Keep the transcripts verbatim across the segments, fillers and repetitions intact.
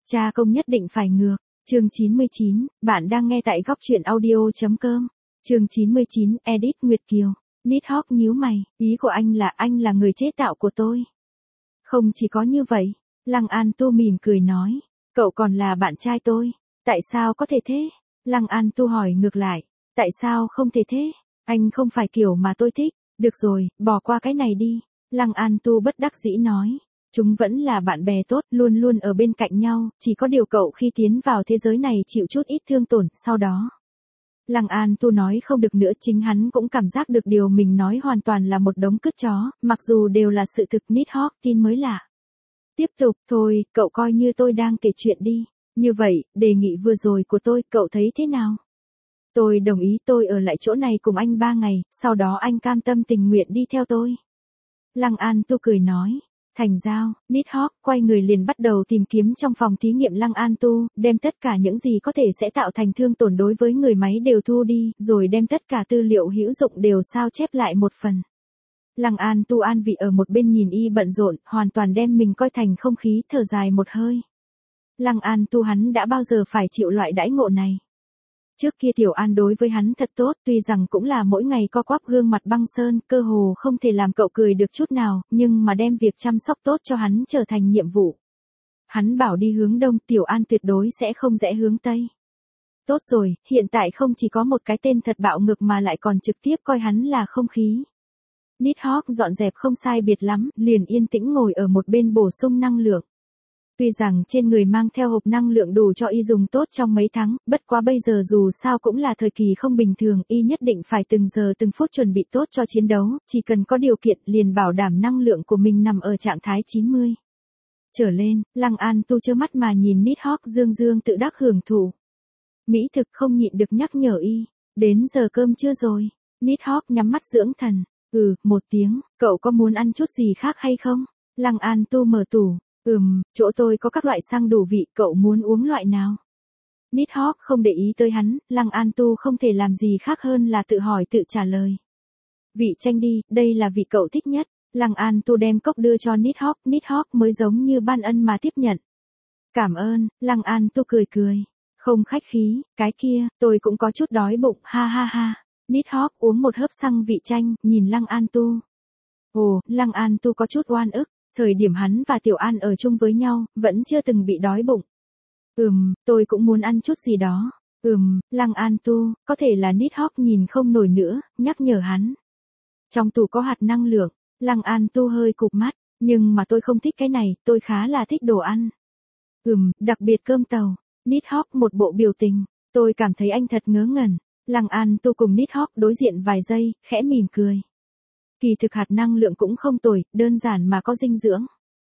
Cha công nhất định phải ngược. Chương chín mươi chín, bạn đang nghe tại góc truyện audio.com. Chương chín mươi chín, Edit Nguyệt Kiều. Nidhogg nhíu mày, ý của anh là anh là người chế tạo của tôi. Không chỉ có như vậy, Lăng An Tu mỉm cười nói, cậu còn là bạn trai tôi. Tại sao có thể thế? Lăng An Tu hỏi ngược lại, tại sao không thể thế? Anh không phải kiểu mà tôi thích. Được rồi, bỏ qua cái này đi. Lăng An Tu bất đắc dĩ nói. Chúng vẫn là bạn bè tốt, luôn luôn ở bên cạnh nhau, chỉ có điều cậu khi tiến vào thế giới này chịu chút ít thương tổn, sau đó. Lăng An Tu nói không được nữa, chính hắn cũng cảm giác được điều mình nói hoàn toàn là một đống cứt chó, mặc dù đều là sự thực. Nidhogg tin mới lạ. Tiếp tục, thôi, cậu coi như tôi đang kể chuyện đi. Như vậy, đề nghị vừa rồi của tôi, cậu thấy thế nào? Tôi đồng ý, tôi ở lại chỗ này cùng anh ba ngày, sau đó anh cam tâm tình nguyện đi theo tôi. Lăng An Tu cười nói. Thành giao, Nidhogg quay người liền bắt đầu tìm kiếm trong phòng thí nghiệm Lăng An Tu, đem tất cả những gì có thể sẽ tạo thành thương tổn đối với người máy đều thu đi, rồi đem tất cả tư liệu hữu dụng đều sao chép lại một phần. Lăng An Tu an vị ở một bên nhìn y bận rộn, hoàn toàn đem mình coi thành không khí, thở dài một hơi. Lăng An Tu hắn đã bao giờ phải chịu loại đãi ngộ này. Trước kia Tiểu An đối với hắn thật tốt, tuy rằng cũng là mỗi ngày co quắp gương mặt băng sơn, cơ hồ không thể làm cậu cười được chút nào, nhưng mà đem việc chăm sóc tốt cho hắn trở thành nhiệm vụ. Hắn bảo đi hướng đông, Tiểu An tuyệt đối sẽ không rẽ hướng tây. Tốt rồi, hiện tại không chỉ có một cái tên thật bạo ngược mà lại còn trực tiếp coi hắn là không khí. Nidhogg dọn dẹp không sai biệt lắm, liền yên tĩnh ngồi ở một bên bổ sung năng lượng. Tuy rằng trên người mang theo hộp năng lượng đủ cho y dùng tốt trong mấy tháng, bất quá bây giờ dù sao cũng là thời kỳ không bình thường, y nhất định phải từng giờ từng phút chuẩn bị tốt cho chiến đấu, chỉ cần có điều kiện liền bảo đảm năng lượng của mình nằm ở trạng thái chín mươi. Trở lên, Lăng An Tu trơ mắt mà nhìn Nidhogg dương dương tự đắc hưởng thụ. Mỹ thực không nhịn được nhắc nhở y, đến giờ cơm chưa rồi. Nidhogg nhắm mắt dưỡng thần, ừ, một tiếng, cậu có muốn ăn chút gì khác hay không? Lăng An Tu mở tủ. Ừm, chỗ tôi có các loại xăng đủ vị, cậu muốn uống loại nào? Nidhogg không để ý tới hắn, Lăng An Tu không thể làm gì khác hơn là tự hỏi tự trả lời. Vị chanh đi, đây là vị cậu thích nhất. Lăng An Tu đem cốc đưa cho Nidhogg, Nidhogg mới giống như ban ân mà tiếp nhận. Cảm ơn, Lăng An Tu cười cười. Không khách khí, cái kia, tôi cũng có chút đói bụng, ha ha ha. Nidhogg uống một hớp xăng vị chanh, nhìn Lăng An Tu. Ồ, Lăng An Tu có chút oan ức. Thời điểm hắn và Tiểu An ở chung với nhau, vẫn chưa từng bị đói bụng. Ừm, tôi cũng muốn ăn chút gì đó. Ừm, Lăng An Tu, có thể là Nidhogg nhìn không nổi nữa, nhắc nhở hắn. Trong tủ có hạt năng lượng, Lăng An Tu hơi cụp mắt, nhưng mà tôi không thích cái này, tôi khá là thích đồ ăn. Ừm, đặc biệt cơm tàu. Nidhogg một bộ biểu tình, tôi cảm thấy anh thật ngớ ngẩn. Lăng An Tu cùng Nidhogg đối diện vài giây, khẽ mỉm cười. Kỳ thực hạt năng lượng cũng không tồi, đơn giản mà có dinh dưỡng.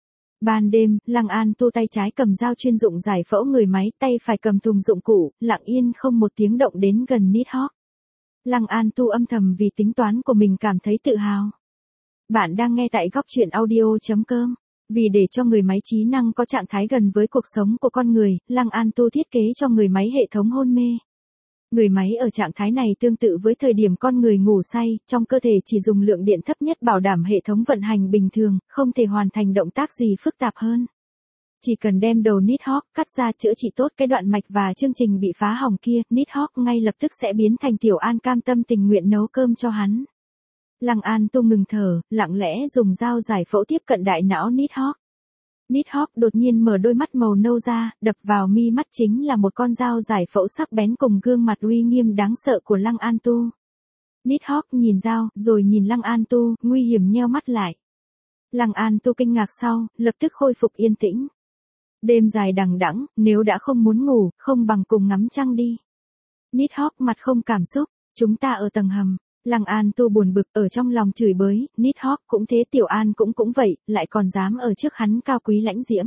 Ban đêm, Lăng An Tu tay trái cầm dao chuyên dụng giải phẫu người máy, tay phải cầm thùng dụng cụ, lặng yên không một tiếng động đến gần Nidhogg. Lăng An Tu âm thầm vì tính toán của mình cảm thấy tự hào. Bạn đang nghe tại góc truyện audio.com. Vì để cho người máy trí năng có trạng thái gần với cuộc sống của con người, Lăng An Tu thiết kế cho người máy hệ thống hôn mê. Người máy ở trạng thái này tương tự với thời điểm con người ngủ say, trong cơ thể chỉ dùng lượng điện thấp nhất bảo đảm hệ thống vận hành bình thường, không thể hoàn thành động tác gì phức tạp hơn. Chỉ cần đem đầu Nidhogg cắt ra chữa trị tốt cái đoạn mạch và chương trình bị phá hỏng kia, Nidhogg ngay lập tức sẽ biến thành Tiểu An cam tâm tình nguyện nấu cơm cho hắn. Lăng An Tu ngừng thở, lặng lẽ dùng dao giải phẫu tiếp cận đại não Nidhogg. Nidhogg đột nhiên mở đôi mắt màu nâu ra, đập vào mi mắt chính là một con dao giải phẫu sắc bén cùng gương mặt uy nghiêm đáng sợ của Lăng An Tu. Nidhogg nhìn dao, rồi nhìn Lăng An Tu, nguy hiểm nheo mắt lại. Lăng An Tu kinh ngạc sau, lập tức khôi phục yên tĩnh. Đêm dài đằng đẵng, nếu đã không muốn ngủ, không bằng cùng ngắm trăng đi. Nidhogg mặt không cảm xúc, chúng ta ở tầng hầm. Lăng An Tu buồn bực ở trong lòng chửi bới, Nidhogg cũng thế, Tiểu An cũng cũng vậy, lại còn dám ở trước hắn cao quý lãnh diễm.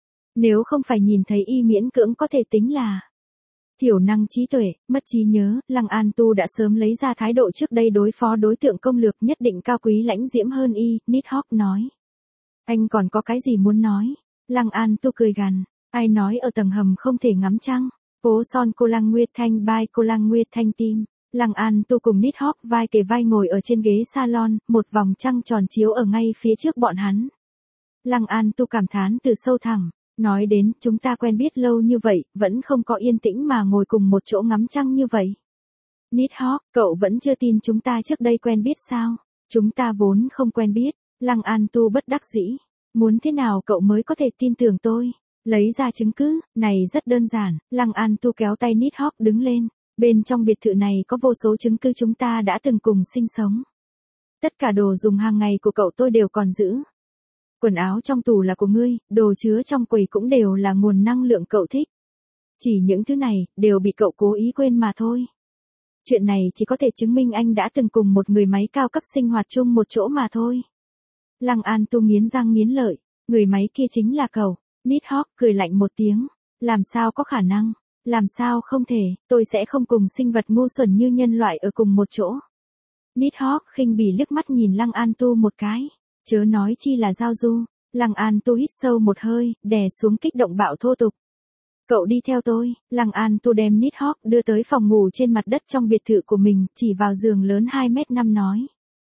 Nếu không phải nhìn thấy y miễn cưỡng có thể tính là thiểu năng trí tuệ, mất trí nhớ, Lăng An Tu đã sớm lấy ra thái độ trước đây đối phó đối tượng công lược nhất định cao quý lãnh diễm hơn y, Nidhogg nói. Anh còn có cái gì muốn nói? Lăng An Tu cười gằn, ai nói ở tầng hầm không thể ngắm trăng? Phố son cô Lăng Nguyệt Thanh by cô Lăng Nguyệt Thanh Tim. Lăng An Tu cùng Nidhogg vai kề vai ngồi ở trên ghế salon, một vòng trăng tròn chiếu ở ngay phía trước bọn hắn. Lăng An Tu cảm thán từ sâu thẳm, Nói đến, chúng ta quen biết lâu như vậy, vẫn không có yên tĩnh mà ngồi cùng một chỗ ngắm trăng như vậy. Nidhogg, cậu vẫn chưa tin chúng ta trước đây quen biết sao? Chúng ta vốn không quen biết. Lăng An Tu bất đắc dĩ. Muốn thế nào cậu mới có thể tin tưởng tôi? Lấy ra chứng cứ, này rất đơn giản. Lăng An Tu kéo tay Nidhogg đứng lên. Bên trong biệt thự này có vô số chứng cứ chúng ta đã từng cùng sinh sống. Tất cả đồ dùng hàng ngày của cậu tôi đều còn giữ. Quần áo trong tủ là của ngươi, đồ chứa trong quầy cũng đều là nguồn năng lượng cậu thích. Chỉ những thứ này, đều bị cậu cố ý quên mà thôi. Chuyện này chỉ có thể chứng minh anh đã từng cùng một người máy cao cấp sinh hoạt chung một chỗ mà thôi. Lăng An Tu nghiến răng nghiến lợi, người máy kia chính là cậu. Nidhogg cười lạnh một tiếng. Làm sao có khả năng? Làm sao không thể, tôi sẽ không cùng sinh vật ngu xuẩn như nhân loại ở cùng một chỗ. Nidhogg khinh bỉ liếc mắt nhìn Lăng An Tu một cái. Chớ nói chi là giao du. Lăng An Tu hít sâu một hơi, đè xuống kích động bạo thô tục. Cậu đi theo tôi. Lăng An Tu đem Nidhogg đưa tới phòng ngủ trên mặt đất trong biệt thự của mình, chỉ vào giường lớn hai mét năm nói.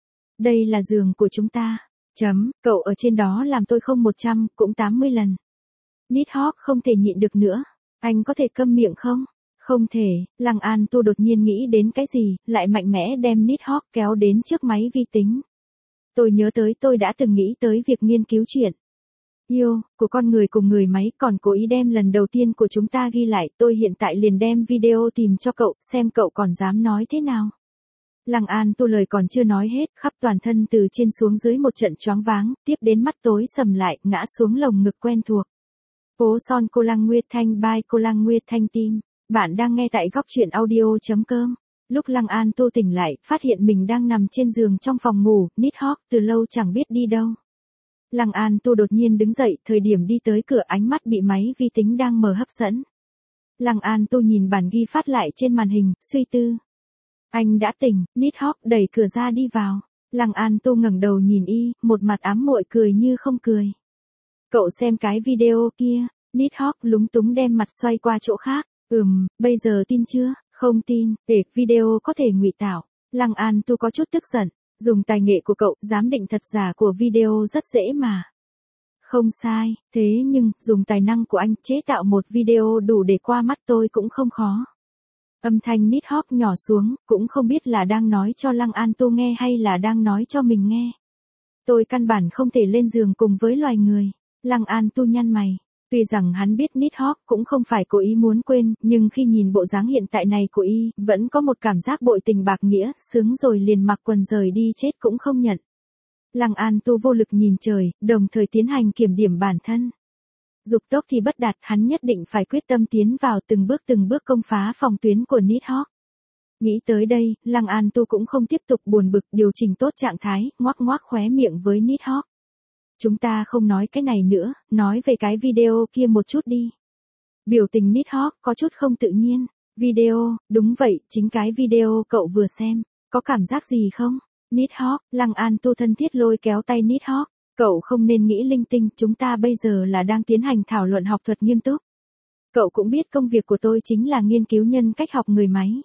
Đây là giường của chúng ta. Chấm, cậu ở trên đó làm tôi không một trăm, cũng tám mươi lần. Nidhogg không thể nhịn được nữa. Anh có thể câm miệng không? Không thể. Lăng An Tu đột nhiên nghĩ đến cái gì, lại mạnh mẽ đem Nidhogg kéo đến trước máy vi tính. Tôi nhớ tới tôi đã từng nghĩ tới việc nghiên cứu chuyện yêu của con người cùng người máy, còn cố ý đem lần đầu tiên của chúng ta ghi lại. Tôi hiện tại liền đem video tìm cho cậu, xem cậu còn dám nói thế nào. Lăng An Tu lời còn chưa nói hết, khắp toàn thân từ trên xuống dưới một trận choáng váng, tiếp đến mắt tối sầm lại, ngã xuống lồng ngực quen thuộc. Phố Son Cô Lăng Nguyệt Thanh by Cô Lăng Nguyệt Thanh Tim. Bạn đang nghe tại góc truyện audio.com. Lúc Lăng An Tu tỉnh lại, phát hiện mình đang nằm trên giường trong phòng ngủ, Nidhogg từ lâu chẳng biết đi đâu. Lăng An Tu đột nhiên đứng dậy, thời điểm đi tới cửa ánh mắt bị máy vi tính đang mở hấp dẫn. Lăng An Tu nhìn bản ghi phát lại trên màn hình, suy tư. Anh đã tỉnh. Nidhogg đẩy cửa ra đi vào. Lăng An Tu ngẩng đầu nhìn y, một mặt ám muội cười như không cười. Cậu xem cái video kia. Nidhogg lúng túng đem mặt xoay qua chỗ khác. Ừm, bây giờ tin chưa? Không tin, để video có thể ngụy tạo. Lăng An Tu có chút tức giận. Dùng tài nghệ của cậu, giám định thật giả của video rất dễ mà. Không sai, thế nhưng, dùng tài năng của anh chế tạo một video đủ để qua mắt tôi cũng không khó. Âm thanh Nidhogg nhỏ xuống, cũng không biết là đang nói cho Lăng An Tu nghe hay là đang nói cho mình nghe. Tôi căn bản không thể lên giường cùng với loài người. Lăng An Tu nhăn mày. Tuy rằng hắn biết Nidhogg cũng không phải cố ý muốn quên, nhưng khi nhìn bộ dáng hiện tại này của y, vẫn có một cảm giác bội tình bạc nghĩa, sướng rồi liền mặc quần rời đi chết cũng không nhận. Lăng An Tu vô lực nhìn trời, đồng thời tiến hành kiểm điểm bản thân. Dục tốc thì bất đạt, hắn nhất định phải quyết tâm tiến vào từng bước từng bước công phá phòng tuyến của Nidhogg. Nghĩ tới đây, Lăng An Tu cũng không tiếp tục buồn bực, điều chỉnh tốt trạng thái, ngoác ngoác khóe miệng với Nidhogg. Chúng ta không nói cái này nữa, nói về cái video kia một chút đi. Biểu tình Nidhogg có chút không tự nhiên. Video, đúng vậy, chính cái video cậu vừa xem. Có cảm giác gì không? Nidhogg, Lăng An Tu thân thiết lôi kéo tay Nidhogg. Cậu không nên nghĩ linh tinh, chúng ta bây giờ là đang tiến hành thảo luận học thuật nghiêm túc. Cậu cũng biết công việc của tôi chính là nghiên cứu nhân cách học người máy.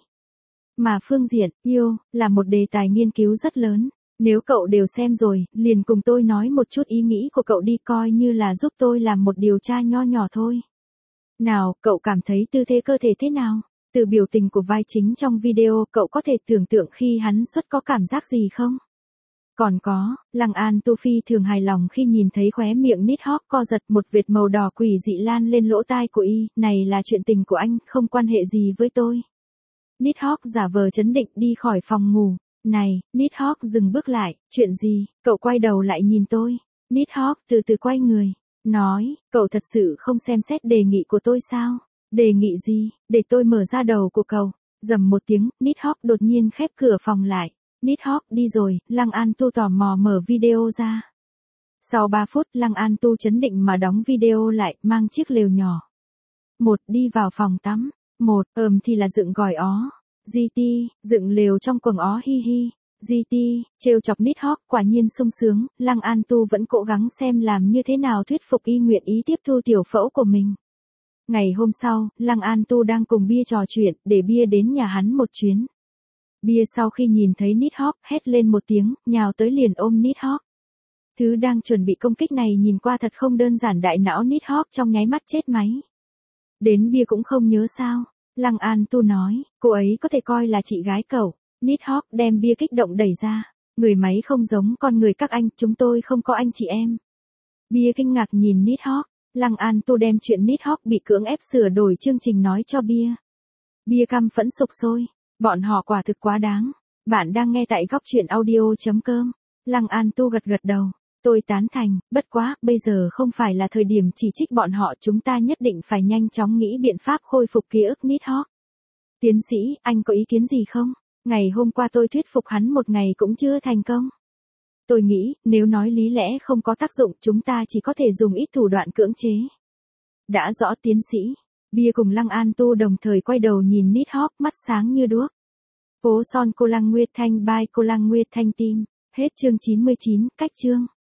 Mà phương diện, yêu, là một đề tài nghiên cứu rất lớn. Nếu cậu đều xem rồi, liền cùng tôi nói một chút ý nghĩ của cậu đi, coi như là giúp tôi làm một điều tra nho nhỏ thôi. Nào, cậu cảm thấy tư thế cơ thể thế nào? Từ biểu tình của vai chính trong video, cậu có thể tưởng tượng khi hắn xuất có cảm giác gì không? Còn có, Lăng An Tu phi thường hài lòng khi nhìn thấy khóe miệng Nidhogg co giật, một vệt màu đỏ quỷ dị lan lên lỗ tai của y, này là chuyện tình của anh, không quan hệ gì với tôi. Nidhogg giả vờ trấn định đi khỏi phòng ngủ. Này, Nidhogg dừng bước lại, chuyện gì? Cậu quay đầu lại nhìn tôi. Nidhogg từ từ quay người, nói, cậu thật sự không xem xét đề nghị của tôi sao? Đề nghị gì? Để tôi mở ra đầu của cậu. Rầm một tiếng, Nidhogg đột nhiên khép cửa phòng lại. Nidhogg đi rồi, Lăng An Tu tò mò mở video ra. Sau ba phút, Lăng An Tu trấn định mà đóng video lại, mang chiếc lều nhỏ. Một, đi vào phòng tắm. Một, ờm thì là dựng gỏi ó. giê tê, dựng lều trong quần ó hi hi. giê tê, trêu chọc Nidhogg, quả nhiên sung sướng, Lăng An Tu vẫn cố gắng xem làm như thế nào thuyết phục y nguyện ý tiếp thu tiểu phẫu của mình. Ngày hôm sau, Lăng An Tu đang cùng Bia trò chuyện, để Bia đến nhà hắn một chuyến. Bia sau khi nhìn thấy Nidhogg, hét lên một tiếng, nhào tới liền ôm Nidhogg. Thứ đang chuẩn bị công kích này nhìn qua thật không đơn giản, đại não Nighthawk trong nháy mắt chết máy. Đến bia cũng không nhớ sao? Lăng An Tu nói, cô ấy có thể coi là chị gái cậu. Nighthawk đem bia kích động đẩy ra. Người máy không giống con người các anh, chúng tôi không có anh chị em. Bia kinh ngạc nhìn Nighthawk. Lăng An Tu đem chuyện Nighthawk bị cưỡng ép sửa đổi chương trình nói cho Bia. Bia căm phẫn sục sôi. Bọn họ quả thực quá đáng. Bạn đang nghe tại góc truyện audio.com. Lăng An Tu gật gật đầu. Tôi tán thành, bất quá, bây giờ không phải là thời điểm chỉ trích bọn họ, chúng ta nhất định phải nhanh chóng nghĩ biện pháp khôi phục ký ức Nighthawk. Tiến sĩ, anh có ý kiến gì không? Ngày hôm qua tôi thuyết phục hắn một ngày cũng chưa thành công. Tôi nghĩ, nếu nói lý lẽ không có tác dụng, chúng ta chỉ có thể dùng ít thủ đoạn cưỡng chế. Đã rõ tiến sĩ. Bia cùng Lăng An Tu đồng thời quay đầu nhìn Nighthawk, mắt sáng như đuốc. Phố son cô Lăng Nguyệt Thanh by cô Lăng Nguyệt Thanh Team. Hết chương chín mươi chín, cách chương.